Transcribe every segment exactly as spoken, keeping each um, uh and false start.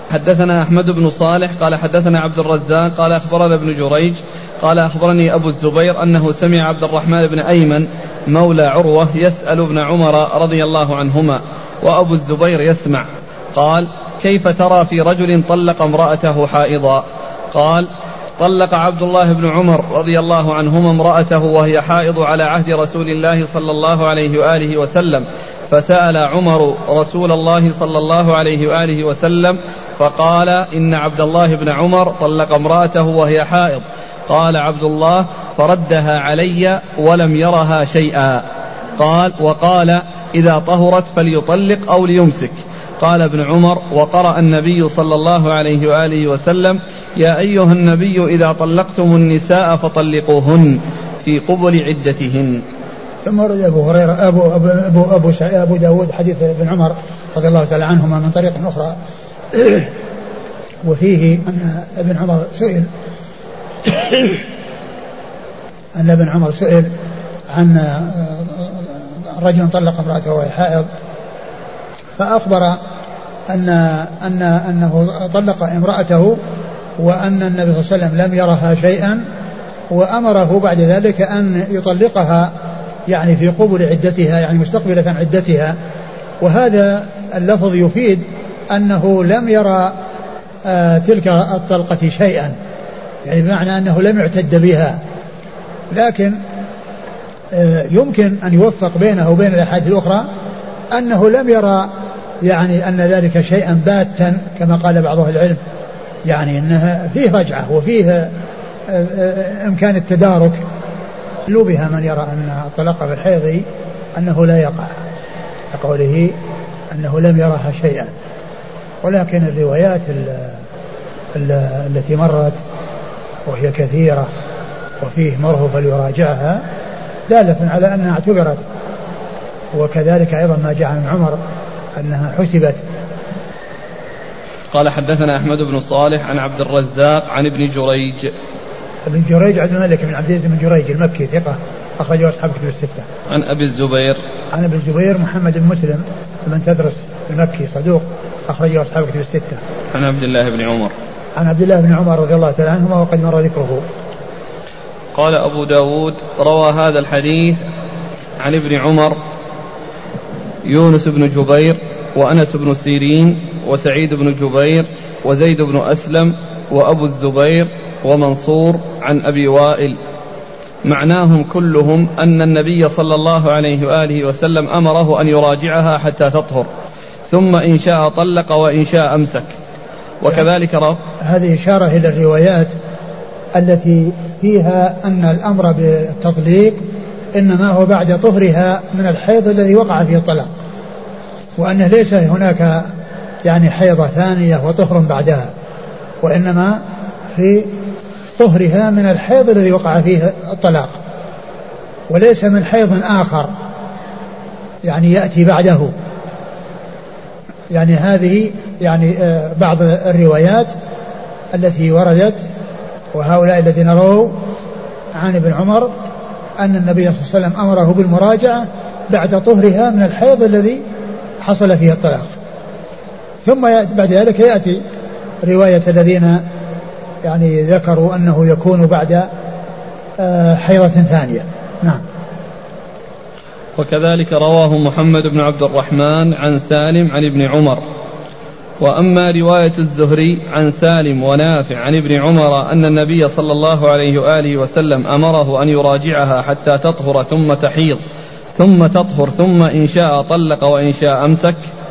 حدثنا أحمد بن صالح قال حدثنا عبد الرزاق قال أخبرنا ابن جريج قال أخبرني أبو الزبير أنه سمع عبد الرحمن بن أيمن مولى عروة يسأل ابن عمر رضي الله عنهما وأبو الزبير يسمع. قال: كيف ترى في رجل طلق امرأته حائضا؟ قال: طلق عبد الله بن عمر رضي الله عنهما امرأته وهي حائض على عهد رسول الله صلى الله عليه وآله وسلم، فسأل عمر رسول الله صلى الله عليه وآله وسلم فقال: إن عبد الله بن عمر طلق امرأته وهي حائض. قال عبد الله: فردها علي ولم يرها شيئا. قال: وقال: إذا طهرت فليطلق أو ليمسك. قال ابن عمر: وقرأ النبي صلى الله عليه وآله وسلم: يا أيها النبي إذا طلقتم النساء فطلقوهن في قبل عدتهن. ثم ورد أبو هريرة أبو أبو أبو, أبو, أبو داود حديث ابن عمر رضي الله تعالى عنهما من طريق أخرى وفيه أن ابن عمر سئل أن ابن عمر سئل عن رجل طلق امرأته وهي حائض، فأخبر أن أن أنه طلق امرأته وأن النبي صلى الله عليه وسلم لم يرها شيئا، وأمره بعد ذلك أن يطلقها يعني في قبل عدتها، يعني مستقبلة عدتها. وهذا اللفظ يفيد أنه لم يرى آه تلك الطلقة شيئا، يعني بمعنى أنه لم يعتد بها، لكن آه يمكن أن يوفق بينه وبين الأحاديث الأخرى أنه لم يرى يعني أن ذلك شيئا باتا كما قال بعض أهل العلم، يعني أنها فيه رجعة وفيه إمكان التدارك. لو بها من يرى أن الطلاق بالحيض أنه لا يقع كقوله أنه لم يرها شيئا، ولكن الروايات التي مرت وهي كثيرة وفيه مره فليراجعها دالة على أنها اعتبرت، وكذلك أيضا ما جاء عن عمر أنها حسبت. قال: حدثنا أحمد بن صالح عن عبد الرزاق عن ابن جريج. ابن جريج عبد الملك بن عبد العزيز بن جريج المكي ثقة أخرجه أصحاب كتب الستة. عن أبي الزبير عن أبي الزبير محمد بن مسلم بن تدرس المكي صدوق أخرجه أصحاب كتب الستة. عن عبد الله بن عمر عن عبد الله بن عمر رضي الله تعالى عنهما وقد مر ذكره. قال أبو داود: روى هذا الحديث عن ابن عمر يونس بن جبير وأنس بن سيرين وسعيد بن جبير وزيد بن أسلم وأبو الزبير ومنصور عن أبي وائل، معناهم كلهم أن النبي صلى الله عليه وآله وسلم أمره أن يراجعها حتى تطهر، ثم إن شاء طلق وإن شاء أمسك. وكذلك رأى هذه إشارة إلى الروايات التي فيها أن الأمر بالتطليق إنما هو بعد طهرها من الحيض الذي وقع فيه الطلاق، وأنه ليس هناك يعني حيضة ثانية وطهر بعدها، وإنما في طهرها من الحيض الذي وقع فيه الطلاق، وليس من حيض آخر يعني يأتي بعده. يعني هذه يعني بعض الروايات التي وردت، وهؤلاء الذين رووا عن ابن عمر أن النبي صلى الله عليه وسلم أمره بالمراجعة بعد طهرها من الحيض الذي حصل فيه الطلاق، ثم بعد ذلك يأتي رواية الذين يعني ذكروا أنه يكون بعد حيضة ثانية. نعم. وكذلك رواه محمد بن عبد الرحمن عن سالم عن ابن عمر. وأما رواية الزهري عن سالم ونافع عن ابن عمر أن النبي صلى الله عليه وآله وسلم أمره أن يراجعها حتى تطهر ثم تحيض ثم تطهر ثم إن شاء طلق وإن شاء أمسك،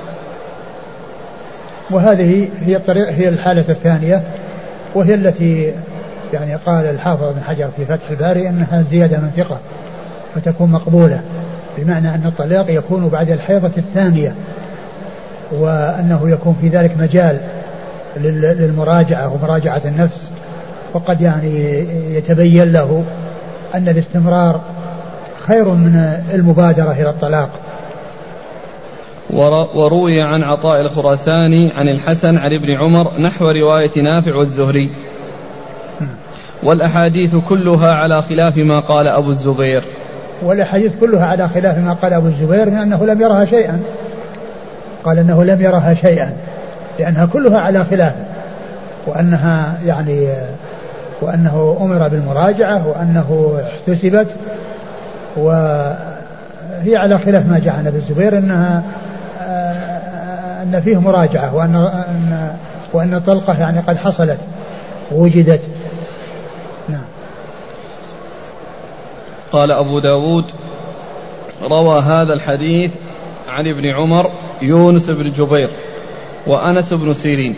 وهذه هي الطريقة هي الحالة الثانية، وهي التي يعني قال الحافظ بن حجر في فتح الباري أنها زيادة من ثقة فتكون مقبولة، بمعنى أن الطلاق يكون بعد الحيضة الثانية، وأنه يكون في ذلك مجال للمراجعة ومراجعة النفس، وقد يعني يتبين له أن الاستمرار خير من المبادرة إلى الطلاق. وروي عن عطاء الخراساني عن الحسن عن ابن عمر نحو رواية نافع والزهري، والأحاديث كلها على خلاف ما قال أبو الزبير. والأحاديث كلها على خلاف ما قال أبو الزبير من أنه لم يرها شيئا، قال أنه لم يرها شيئا، لأنها كلها على خلافه، وأنها يعني وأنه أمر بالمراجعة وأنه احتسبت، وهي على خلاف ما جاء عن أبي الزبير أنها أن فيه مراجعة وأن أن وأن الطلقة يعني قد حصلت وجدت. نعم. قال أبو داود روى هذا الحديث عن ابن عمر يونس بن جبير وأنس بن سيرين.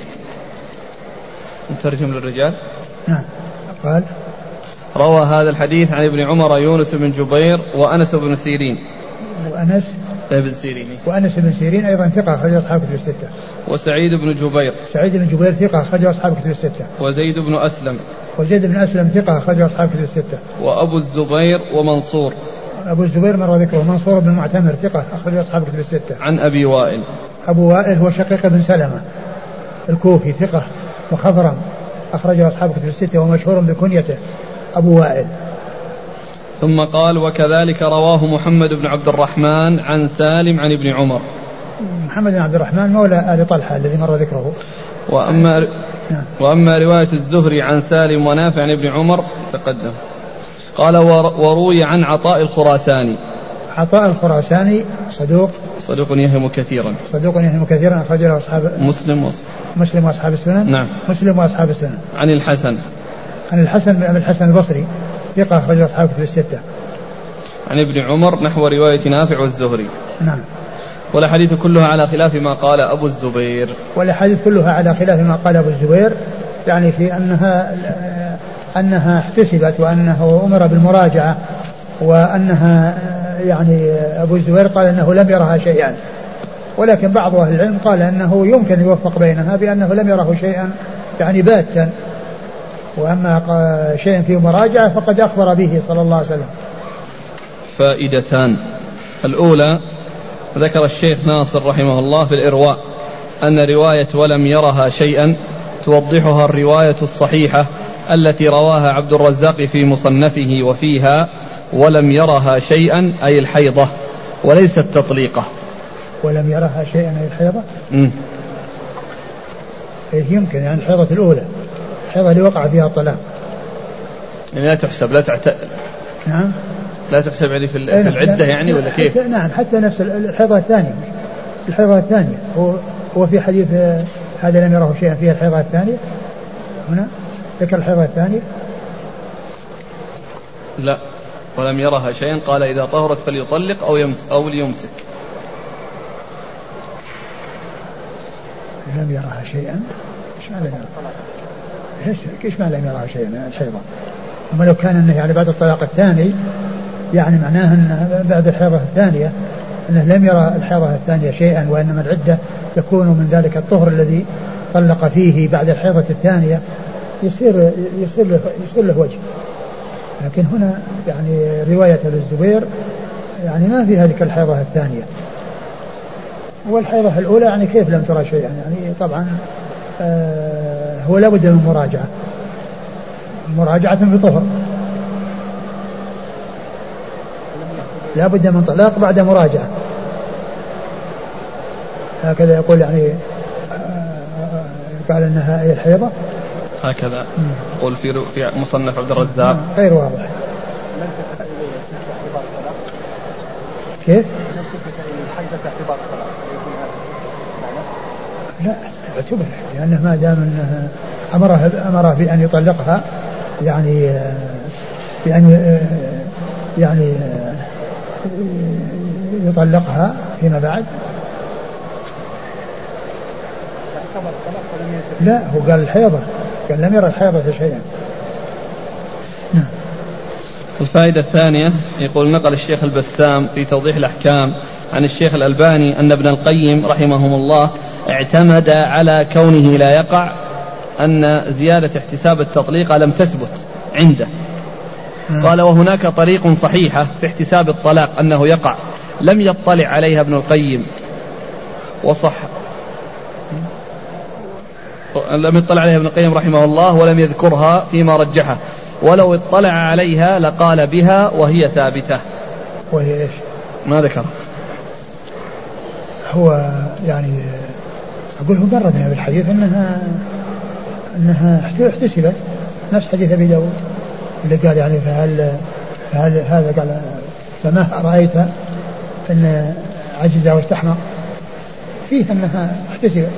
نترجم للرجال. نعم. قال روى هذا الحديث عن ابن عمر يونس بن جبير وأنس بن سيرين. وأنس بن سيرين وأنس بن سيرين أيضا ثقة أخرج أصحاب كتب الستة. وسعيد بن جبير سعيد بن جبير ثقة أخرج أصحاب كتب الستة. وزيد بن أسلم وزيد بن أسلم ثقة أخرج أصحاب كتب الستة. وأبو الزبير ومنصور أبو الزبير مر ذكره. منصور بن المعتمر ثقة أخرج أصحاب كتب الستة. عن أبي وائل. أبو وائل هو شقيق بن سلمة الكوفي ثقة وخضرم أخرج أصحاب كتب الستة ومشهور بكنيته أبو وائل. ثم قال وكذلك رواه محمد بن عبد الرحمن عن سالم عن ابن عمر. محمد بن عبد الرحمن مولى آل طلحة الذي مر ذكره. وأما نعم. وأما رواية الزهري عن سالم ونافع عن ابن عمر تقدم. قال وروي عن عطاء الخراساني. عطاء الخراساني صدوق صدوق يهم كثيرا صدوق يهم كثيرا أخرج له أصحاب مسلم وصف. مسلم وأصحاب السنن. نعم. مسلم وأصحاب السنن. عن الحسن عن الحسن بن أبي الحسن البصري ثقة أخرج أصحاب كتب الستة. عن ابن عمر نحو رواية نافع والزهري. نعم. والأحاديث كلها على خلاف ما قال أبو الزبير. والأحاديث كلها على خلاف ما قال أبو الزبير، يعني في أنها أنها احتسبت وأنه أمر بالمراجعة، وأنها يعني أبو الزبير قال أنه لم يرها شيئا، ولكن بعض أهل العلم قال أنه يمكن يوفق بينها بأنه لم يره شيئا يعني باتا، وأما شيء فيه مراجعة فقد أخبر به صلى الله عليه وسلم. فائدتان. الأولى ذكر الشيخ ناصر رحمه الله في الإرواء أن رواية ولم يرها شيئا توضحها الرواية الصحيحة التي رواها عبد الرزاق في مصنفه وفيها ولم يرها شيئا أي الحيضة وليست تطليقة. ولم يرها شيئا أي الحيضة م. إيه يمكن يعني الحيضة الأولى، الحيضة اللي وقع فيها الطلاق يعني لا تحسب لا تعت... نعم لا تحسب يعني في العدة يعني ولا كيف؟ نعم حتى نفس الحيضة الثانية الحيضة الثانية هو هو في حديث هذا لم يره شيئا فيها الحيضة الثانية هنا ذكر الحيضة الثانية. لا ولم يرها شيئا قال إذا طهرت فليطلق أو يمس أو ليمسك. لم يرها شيئا ايش معنى ايش ايش معنى لم يرها شيئا الحيضة؟ أما لو كان انه يعني بعد الطلاق الثاني يعني معناه أنه بعد الحيضة الثانية أنه لم يرى الحيضة الثانية شيئا، وإنما العدة تكون من ذلك الطهر الذي طلق فيه بعد الحيضة الثانية يصير يصير له, يصير له وجه. لكن هنا يعني رواية الزبير يعني ما في هذه الحيضة الثانية، والحيضة الأولى يعني كيف لم ترى شيئا يعني طبعا آه هو لا بد من مراجعة مراجعة بطهر، لا بد من طلاق بعد مراجعة، هكذا يقول يعني قال انها هي الحيضة هكذا يقول في في مصنف عبد الرزاق غير واضح. كيف؟ لا اعتبر لأنه ما دام انه امره امره بأن يطلقها يعني بأن يعني يطلقها فيما بعد. لا هو قال الحيضة، قال لم يرى الحيضة شيئا. نعم. الفائدة الثانية يقول نقل الشيخ البسام في توضيح الأحكام عن الشيخ الألباني أن ابن القيم رحمهم الله اعتمد على كونه لا يقع أن زيادة احتساب التطليق لم تثبت عنده. قال وهناك طريق صحيحة في احتساب الطلاق أنه يقع لم يطلع عليها ابن القيم وصح لم يطلع عليها ابن القيم رحمه الله ولم يذكرها فيما رجحه، ولو اطلع عليها لقال بها وهي ثابتة. وهي ايش؟ ما ذكر هو يعني أقول هو قرر من الحديث أنها أنها احتسبت نفس حديث أبي داود اللي قال يعني فهل, فهل هذا قال فما رأيت أن عجز واستحمى فيه أنها احتسبت.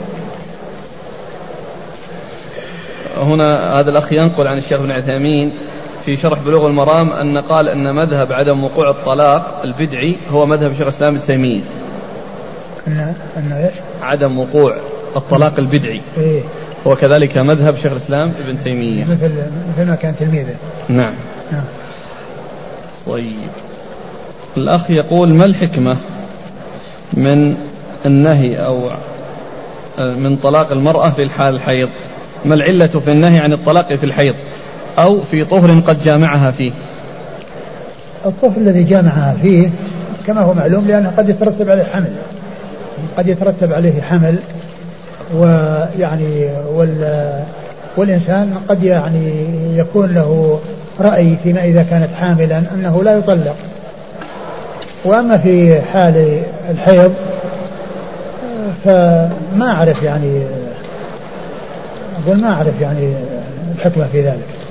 هنا هذا الأخ ينقل عن الشيخ ابن عثيمين في شرح بلوغ المرام أن قال أن مذهب عدم وقوع الطلاق البدعي هو مذهب شيخ الإسلام ابن تيمية. أن أن إيش؟ عدم وقوع الطلاق البدعي إيه؟ هو كذلك مذهب شيخ الإسلام ابن تيمية مثل مثل ما كان تلميذه. نعم. نعم. طيب الأخ يقول ما الحكمة من النهي أو من طلاق المرأة في الحال الحيض؟ ما العلة في النهي عن الطلاق في الحيض أو في طهر قد جامعها فيه؟ الطهر الذي جامعها فيه كما هو معلوم لأنه قد يترتب عليه حمل قد يترتب عليه حمل ويعني وال والإنسان قد يعني يكون له رأي فيما إذا كانت حاملا أنه لا يطلق. وأما في حال الحيض فما أعرف يعني أقول ما أعرف يعني الحكمة في ذلك.